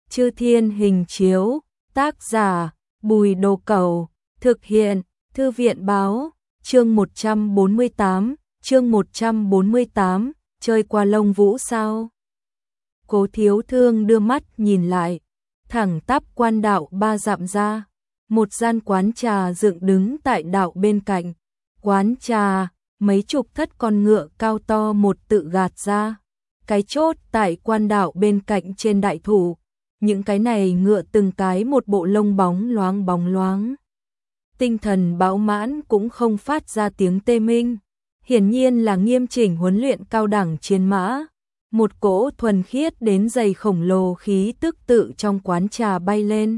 Chư Thiên Hình Chiếu, tác giả Bùi Đồ Cẩu, thực hiện Thư viện báo, chương 148, chơi qua lông vũ sao? Cố Thiếu Thương đưa mắt nhìn lại, thẳng tắp quan đạo 3 dặm ra, một gian quán trà dựng đứng tại đạo bên cạnh. Quán trà, mấy chục thất con ngựa cao to một tự gạt ra, cái chốt tại quan đạo bên cạnh trên đại thụ. Những cái này ngựa từng cái một bộ lông bóng loáng. Tinh thần bão mãn cũng không phát ra tiếng tê minh. Hiển nhiên là nghiêm chỉnh huấn luyện cao đẳng chiến mã. Một cỗ thuần khiết đến dày khổng lồ khí tức tự trong quán trà bay lên.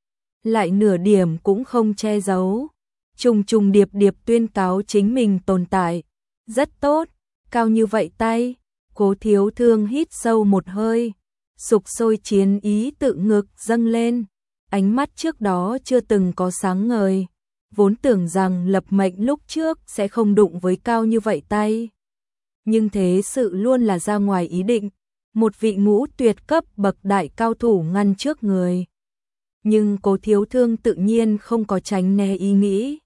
Lại nửa điểm cũng không che giấu. Trùng điệp tuyên cáo chính mình tồn tại. Rất tốt, cao như vậy tay. Cố Thiếu Thương hít sâu một hơi. Sục sôi chiến ý tự ngực dâng lên, ánh mắt trước đó chưa từng có sáng ngời, vốn tưởng rằng lập mệnh lúc trước sẽ không đụng với cao như vậy tay. Nhưng thế sự luôn là ra ngoài ý định, một vị ngũ tuyệt cấp bậc đại cao thủ ngăn trước người. Nhưng Cố Thiếu Thương tự nhiên không có tránh né ý nghĩ.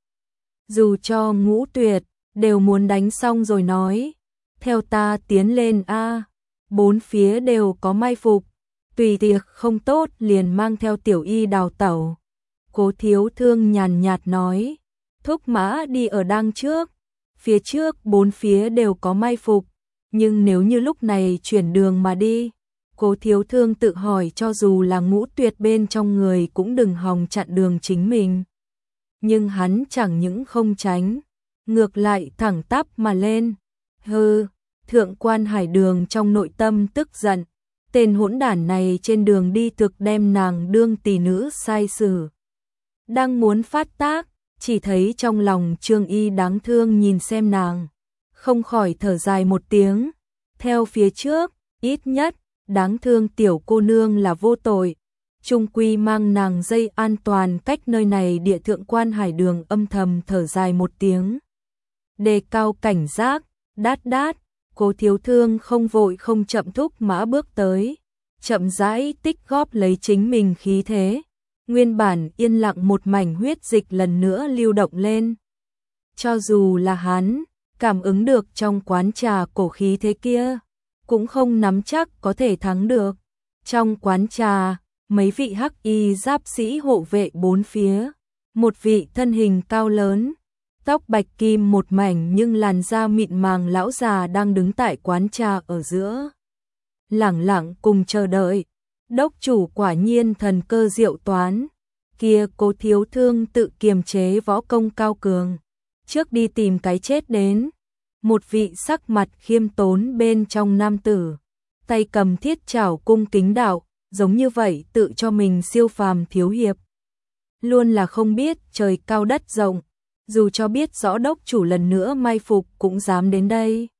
Dù cho ngũ tuyệt, đều muốn đánh xong rồi nói, theo ta tiến lên a. Bốn phía đều có mai phục, tùy tiệc không tốt liền mang theo tiểu y đào tẩu. Cố Thiếu Thương nhàn nhạt nói, thúc mã đi ở đằng trước, phía trước bốn phía đều có mai phục, nhưng nếu như lúc này chuyển đường mà đi, Cố Thiếu Thương tự hỏi cho dù là ngũ tuyệt bên trong người cũng đừng hòng chặn đường chính mình. Nhưng hắn chẳng những không tránh, ngược lại thẳng tắp mà lên. Hừ. Thượng quan Hải Đường trong nội tâm tức giận, tên hỗn đản này trên đường đi thực đem nàng đương tỷ nữ sai xử. Đang muốn phát tác, chỉ thấy trong lòng Trương Y đáng thương nhìn xem nàng, không khỏi thở dài một tiếng. Theo phía trước, ít nhất, đáng thương tiểu cô nương là vô tội, chung quy mang nàng dây an toàn cách nơi này. Địa Thượng quan Hải Đường âm thầm thở dài một tiếng, đề cao cảnh giác, đát. Cố Thiếu Thương không vội không chậm thúc mã bước tới, chậm rãi tích góp lấy chính mình khí thế. Nguyên bản yên lặng một mảnh huyết dịch lần nữa lưu động lên. Cho dù là hắn, cảm ứng được trong quán trà cổ khí thế kia, cũng không nắm chắc có thể thắng được. Trong quán trà, mấy vị hắc y giáp sĩ hộ vệ bốn phía, một vị thân hình cao lớn, tóc bạch kim một mảnh nhưng làn da mịn màng lão già đang đứng tại quán trà ở giữa. Lẳng lặng cùng chờ đợi, đốc chủ quả nhiên thần cơ diệu toán. Kia Cố Thiếu Thương tự kiềm chế võ công cao cường, trước đi tìm cái chết đến. Một vị sắc mặt khiêm tốn bên trong nam tử, tay cầm thiết trảo cung kính đạo, giống như vậy tự cho mình siêu phàm thiếu hiệp. Luôn là không biết trời cao đất rộng. Dù cho biết rõ đốc chủ lần nữa mai phục cũng dám đến đây.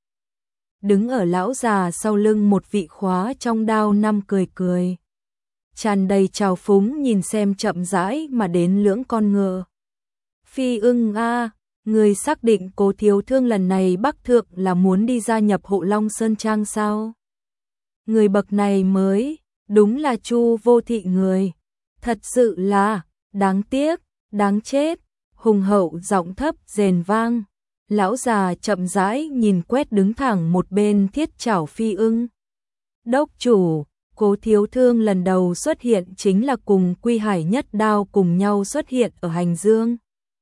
Đứng ở lão già sau lưng một vị khóa trong đao năm cười. Tràn đầy trào phúng nhìn xem chậm rãi mà đến lưỡng con ngựa. Phi ưng a, người xác định Cố Thiếu Thương lần này bắc thượng là muốn đi gia nhập Hộ Long Sơn Trang sao? Người bậc này mới, đúng là Chu Vô Thị người. Thật sự là, đáng tiếc, đáng chết. Hùng hậu giọng thấp rền vang, lão già chậm rãi nhìn quét đứng thẳng một bên thiết trảo phi ưng. Đốc chủ, Cố Thiếu Thương lần đầu xuất hiện chính là cùng Quy Hải Nhất Đao cùng nhau xuất hiện ở Hành Dương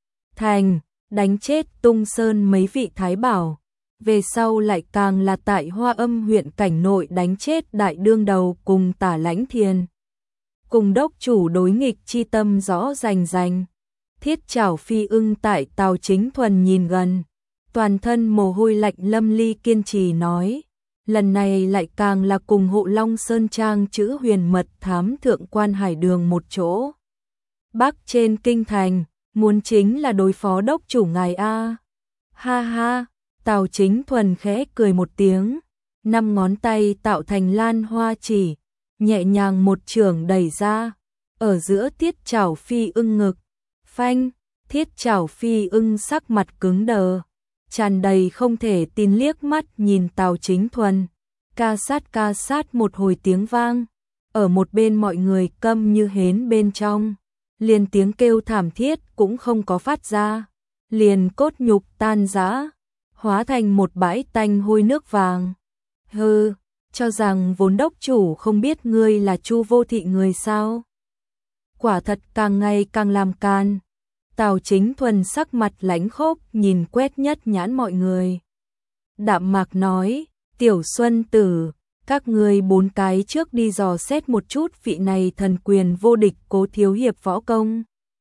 Thành, đánh chết Tung Sơn mấy vị thái bảo. Về sau lại càng là tại Hoa Âm huyện cảnh nội đánh chết đại đương đầu cùng Tả Lãnh Thiền. Cùng đốc chủ đối nghịch chi tâm rõ rành. Thiết trảo phi ưng tại Tào Chính Thuần nhìn gần, toàn thân mồ hôi lạnh lâm ly kiên trì nói, lần này lại càng là cùng Hộ Long Sơn Trang chữ huyền mật thám Thượng quan Hải Đường một chỗ. Bắc trên kinh thành, muốn chính là đối phó đốc chủ ngài a. Ha ha, Tào Chính Thuần khẽ cười một tiếng, 5 ngón tay tạo thành lan hoa chỉ, nhẹ nhàng một chưởng đẩy ra, ở giữa thiết trảo phi ưng ngực. Phanh, thiết trảo phi ưng sắc mặt cứng đờ, tràn đầy không thể tin liếc mắt nhìn Tào Chính Thuần, ca sát một hồi tiếng vang, ở một bên mọi người câm như hến bên trong, liền tiếng kêu thảm thiết cũng không có phát ra, liền cốt nhục tan rã, hóa thành một bãi tanh hôi nước vàng. Hừ, cho rằng vốn đốc chủ không biết ngươi là Chu Vô Thị người sao? Quả thật càng ngày càng làm can. Tào Chính Thuần sắc mặt lãnh khốc nhìn quét nhất nhãn mọi người. Đạm mạc nói, Tiểu Xuân Tử, các ngươi 4 cái trước đi dò xét một chút vị này thần quyền vô địch Cố thiếu hiệp võ công.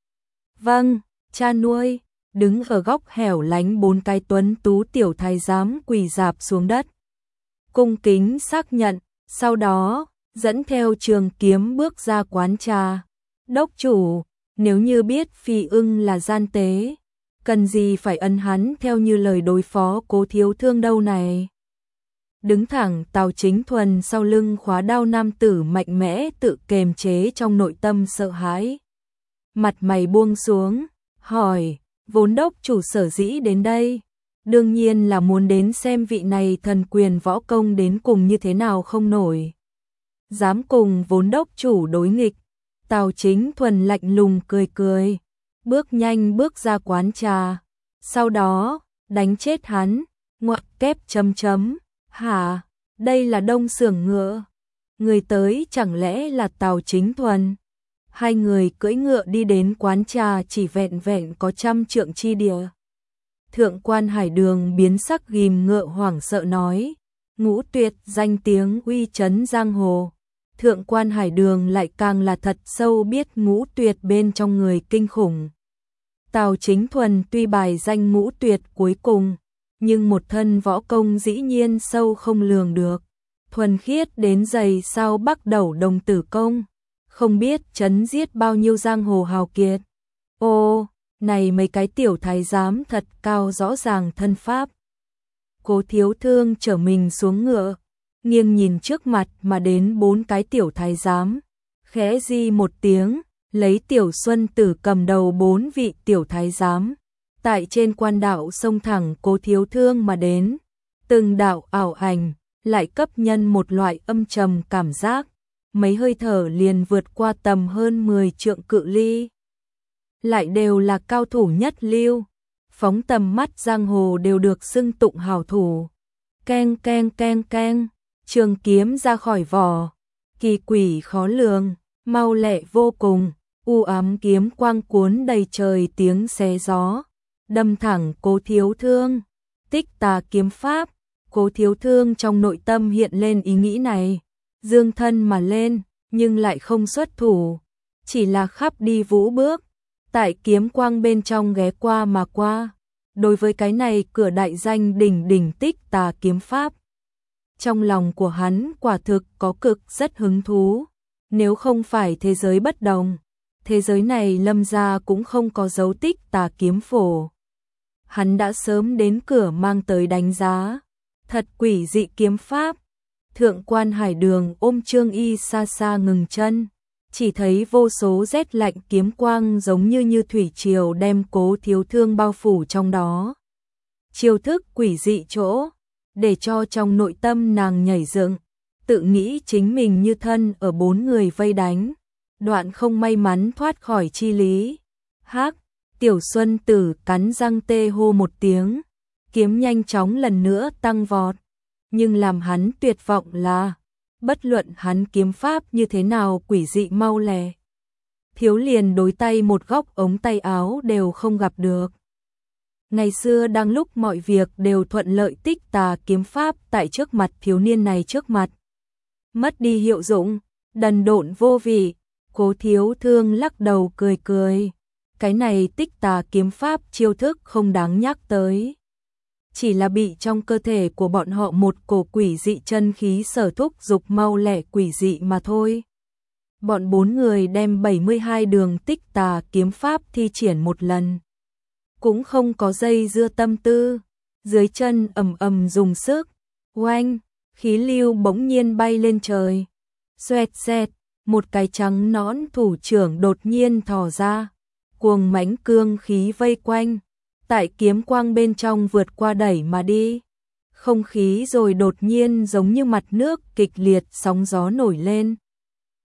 Vâng, cha nuôi. Đứng ở góc hẻo lánh 4 cái tuấn tú tiểu thái giám quỳ rạp xuống đất. Cung kính xác nhận, sau đó, dẫn theo trường kiếm bước ra quán trà. Đốc chủ, nếu như biết Phi Ưng là gian tế, cần gì phải ấn hắn theo như lời đối phó Cố thiếu thương đâu này. Đứng thẳng Tào Chính Thuần sau lưng khóa đao nam tử mạnh mẽ tự kềm chế trong nội tâm sợ hãi. Mặt mày buông xuống, hỏi, vốn đốc chủ sở dĩ đến đây, đương nhiên là muốn đến xem vị này thần quyền võ công đến cùng như thế nào không nổi. Dám cùng vốn đốc chủ đối nghịch, Tào Chính Thuần lạnh lùng cười cười, bước nhanh bước ra quán trà, sau đó, đánh chết hắn, ngoặc kép chấm chấm, hả, đây là Đông Xưởng Ngựa, người tới chẳng lẽ là Tào Chính Thuần. Hai người cưỡi ngựa đi đến quán trà chỉ vẹn vẹn có 100 trượng chi địa. Thượng quan Hải Đường biến sắc ghim ngựa hoảng sợ nói, Ngũ Tuyệt danh tiếng uy chấn giang hồ. Thượng quan Hải Đường lại càng là thật sâu biết Ngũ Tuyệt bên trong người kinh khủng. Tào Chính Thuần tuy bài danh Ngũ Tuyệt cuối cùng, nhưng một thân võ công dĩ nhiên sâu không lường được. Thuần khiết đến giày sau Bắc Đẩu Đồng Tử Công. Không biết chấn giết bao nhiêu giang hồ hào kiệt. Ô, này mấy cái tiểu thái giám thật cao rõ ràng thân pháp. Cố thiếu thương trở mình xuống ngựa, nghiêng nhìn trước mặt mà đến 4 cái tiểu thái giám. Khẽ di một tiếng, lấy Tiểu Xuân Tử cầm đầu 4 vị tiểu thái giám. Tại trên quan đạo xông thẳng Cố thiếu thương mà đến. Từng đạo ảo ảnh, lại cấp nhân một loại âm trầm cảm giác. Mấy hơi thở liền vượt qua tầm hơn 10 trượng cự ly. Lại đều là cao thủ nhất lưu, phóng tầm mắt giang hồ đều được xưng tụng hảo thủ. Keng keng keng keng, trường kiếm ra khỏi vỏ, kỳ quỷ khó lường, mau lẹ vô cùng, u ám kiếm quang cuốn đầy trời tiếng xé gió, đâm thẳng Cố thiếu thương. Tích Tà kiếm pháp, Cố thiếu thương trong nội tâm hiện lên ý nghĩ này. Dương thân mà lên, nhưng lại không xuất thủ, chỉ là khắp đi vũ bước, tại kiếm quang bên trong ghé qua mà qua. Đối với cái này cửa đại danh đỉnh đỉnh Tích Tà kiếm pháp, trong lòng của hắn quả thực có cực rất hứng thú. Nếu không phải thế giới bất đồng, thế giới này Lâm gia cũng không có dấu Tích Tà kiếm phổ. Hắn đã sớm đến cửa mang tới đánh giá, thật quỷ dị kiếm pháp. Thượng quan Hải Đường ôm Trương Y xa xa ngừng chân, chỉ thấy vô số rét lạnh kiếm quang giống như thủy triều đem Cố thiếu thương bao phủ trong đó. Chiêu thức quỷ dị chỗ, để cho trong nội tâm nàng nhảy dựng, tự nghĩ chính mình như thân ở 4 người vây đánh, đoạn không may mắn thoát khỏi chi lý. Hắc, Tiểu Xuân Tử cắn răng tê hô một tiếng, kiếm nhanh chóng lần nữa tăng vọt. Nhưng làm hắn tuyệt vọng là, bất luận hắn kiếm pháp như thế nào quỷ dị mau lẹ, thiếu liền đối tay một góc ống tay áo đều không gặp được. Ngày xưa đang lúc mọi việc đều thuận lợi, Tích Tà kiếm pháp tại trước mặt thiếu niên này trước mặt mất đi hiệu dụng, đần độn vô vị. Cố thiếu thương lắc đầu cười cười, cái này Tích Tà kiếm pháp chiêu thức không đáng nhắc tới. Chỉ là bị trong cơ thể của bọn họ một cổ quỷ dị chân khí sở thúc dục mau lẹ quỷ dị mà thôi. Bọn 4 người đem 72 đường Tích Tà kiếm pháp thi triển một lần, cũng không có dây dưa tâm tư, dưới chân ầm ầm dùng sức, oanh, khí lưu bỗng nhiên bay lên trời. Xoẹt xẹt, một cái trắng nõn thủ trưởng đột nhiên thò ra, cuồng mãnh cương khí vây quanh, tại kiếm quang bên trong vượt qua đẩy mà đi. Không khí rồi đột nhiên giống như mặt nước kịch liệt sóng gió nổi lên.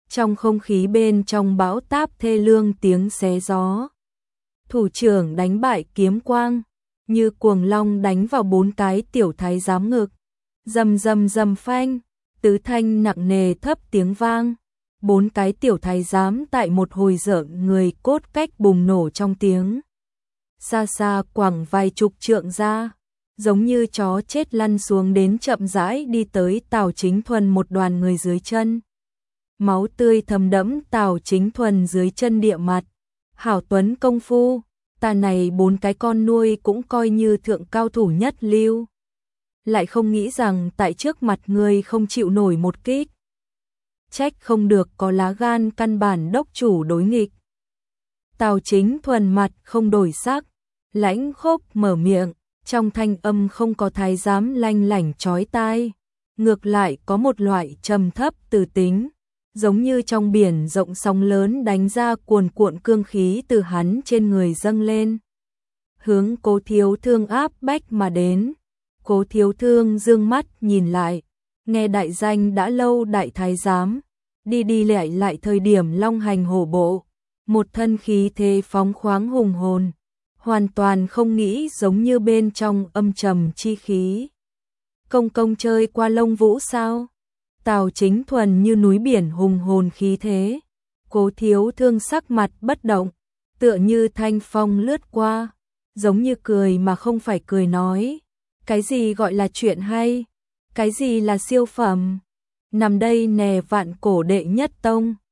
Trong không khí bên trong bão táp thê lương tiếng xé gió. Thủ trưởng đánh bại kiếm quang, như cuồng long đánh vào 4 cái tiểu thái giám ngực. Rầm rầm rầm phanh, tứ thanh nặng nề thấp tiếng vang. 4 cái tiểu thái giám tại một hồi rợn người cốt cách bùng nổ trong tiếng. Xa xa quẳng vài chục trượng ra, giống như chó chết lăn xuống đến chậm rãi đi tới Tào Chính Thuần một đoàn người dưới chân. Máu tươi thấm đẫm Tào Chính Thuần dưới chân địa mặt. Hảo tuấn công phu, ta này 4 cái con nuôi cũng coi như thượng cao thủ nhất lưu. Lại không nghĩ rằng tại trước mặt người không chịu nổi một kích. Trách không được có lá gan căn bản đốc chủ đối nghịch. Tào Chính Thuần mặt không đổi sắc, lãnh khốc mở miệng, trong thanh âm không có thái giám lanh lảnh chói tai, ngược lại có một loại trầm thấp từ tính, giống như trong biển rộng sóng lớn đánh ra cuồn cuộn cương khí từ hắn trên người dâng lên, hướng Cố Thiếu Thương áp bách mà đến. Cố Thiếu Thương dương mắt nhìn lại, nghe đại danh đã lâu đại thái giám, đi đi lại lại thời điểm long hành hổ bộ, một thân khí thế phóng khoáng hùng hồn, hoàn toàn không nghĩ giống như bên trong âm trầm chi khí. Công công chơi qua lông vũ sao? Tào Chính Thuần như núi biển hùng hồn khí thế. Cố Thiếu Thương sắc mặt bất động, tựa như thanh phong lướt qua, giống như cười mà không phải cười nói. Cái gì gọi là chuyện hay? Cái gì là siêu phẩm? Nằm đây nè vạn cổ đệ nhất tông.